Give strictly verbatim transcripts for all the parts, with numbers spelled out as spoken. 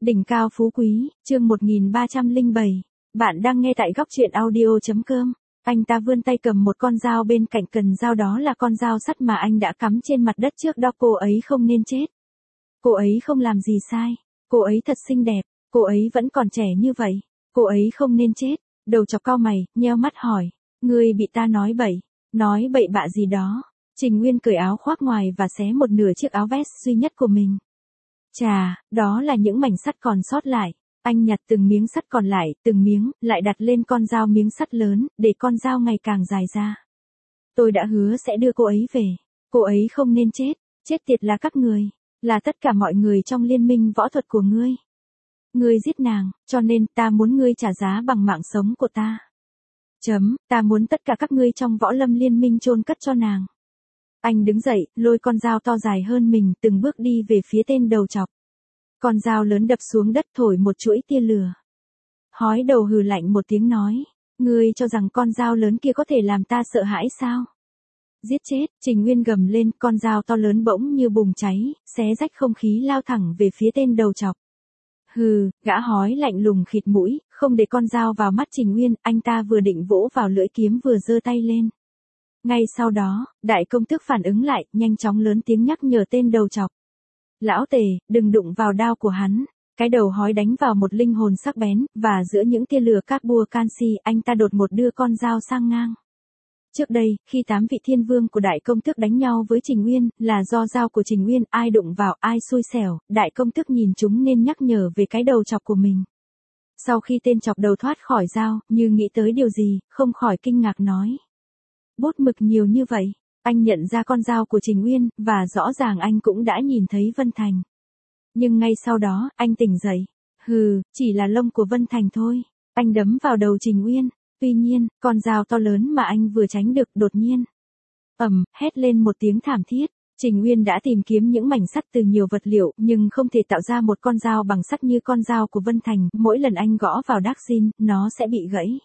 Đỉnh cao phú quý, chương một nghìn ba trăm lẻ bảy. Bạn đang nghe tại góc truyện audio.com. Anh ta vươn tay cầm một con dao, bên cạnh cần dao đó là con dao sắt mà anh đã cắm trên mặt đất trước đó. Cô ấy không nên chết. Cô ấy không làm gì sai. Cô ấy thật xinh đẹp. Cô ấy vẫn còn trẻ như vậy. Cô ấy không nên chết. Đầu chọc cau mày, nheo mắt hỏi. Ngươi bị ta nói bậy. Nói bậy bạ gì đó. Trình Nguyên cởi áo khoác ngoài và xé một nửa chiếc áo vest duy nhất của mình. Chà, đó là những mảnh sắt còn sót lại. Anh nhặt từng miếng sắt còn lại, từng miếng, lại đặt lên con dao miếng sắt lớn, để con dao ngày càng dài ra. Tôi đã hứa sẽ đưa cô ấy về. Cô ấy không nên chết. Chết tiệt là các người. Là tất cả mọi người trong liên minh võ thuật của ngươi. Ngươi giết nàng, cho nên ta muốn ngươi trả giá bằng mạng sống của ta. Chấm, ta muốn tất cả các ngươi trong võ lâm liên minh chôn cất cho nàng. Anh đứng dậy, lôi con dao to dài hơn mình, từng bước đi về phía tên đầu chọc. Con dao lớn đập xuống đất, thổi một chuỗi tia lửa. Hói đầu hừ lạnh một tiếng nói. Ngươi cho rằng con dao lớn kia có thể làm ta sợ hãi sao? Giết chết, Trình Nguyên gầm lên, con dao to lớn bỗng như bùng cháy, xé rách không khí lao thẳng về phía tên đầu chọc. Hừ, gã hói lạnh lùng khịt mũi, không để con dao vào mắt Trình Nguyên, anh ta vừa định vỗ vào lưỡi kiếm vừa giơ tay lên. Ngay sau đó, đại công tước phản ứng lại, nhanh chóng lớn tiếng nhắc nhở tên đầu chọc. Lão Tề, đừng đụng vào đao của hắn. Cái đầu hói đánh vào một linh hồn sắc bén, và giữa những tia lửa carbua canxi, anh ta đột một đưa con dao sang ngang. Trước đây, khi tám vị thiên vương của đại công tước đánh nhau với Trình Nguyên, là do dao của Trình Nguyên, ai đụng vào, ai xui xẻo, đại công tước nhìn chúng nên nhắc nhở về cái đầu chọc của mình. Sau khi tên chọc đầu thoát khỏi dao, như nghĩ tới điều gì, không khỏi kinh ngạc nói. Bút mực nhiều như vậy. Anh nhận ra con dao của Trình Nguyên, và rõ ràng anh cũng đã nhìn thấy Vân Thành. Nhưng ngay sau đó, anh tỉnh dậy. Hừ, chỉ là lông của Vân Thành thôi. Anh đấm vào đầu Trình Nguyên. Tuy nhiên, con dao to lớn mà anh vừa tránh được đột nhiên. Ầm, hét lên một tiếng thảm thiết. Trình Nguyên đã tìm kiếm những mảnh sắt từ nhiều vật liệu, nhưng không thể tạo ra một con dao bằng sắt như con dao của Vân Thành. Mỗi lần anh gõ vào đắc xin, nó sẽ bị gãy.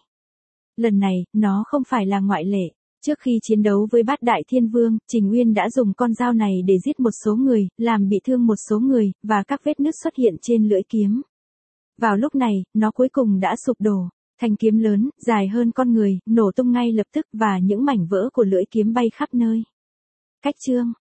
Lần này, nó không phải là ngoại lệ. Trước khi chiến đấu với bát đại thiên vương, Trình Nguyên đã dùng con dao này để giết một số người, làm bị thương một số người, và các vết nứt xuất hiện trên lưỡi kiếm. Vào lúc này, nó cuối cùng đã sụp đổ. Thanh kiếm lớn, dài hơn con người, nổ tung ngay lập tức, và những mảnh vỡ của lưỡi kiếm bay khắp nơi. Cách chương,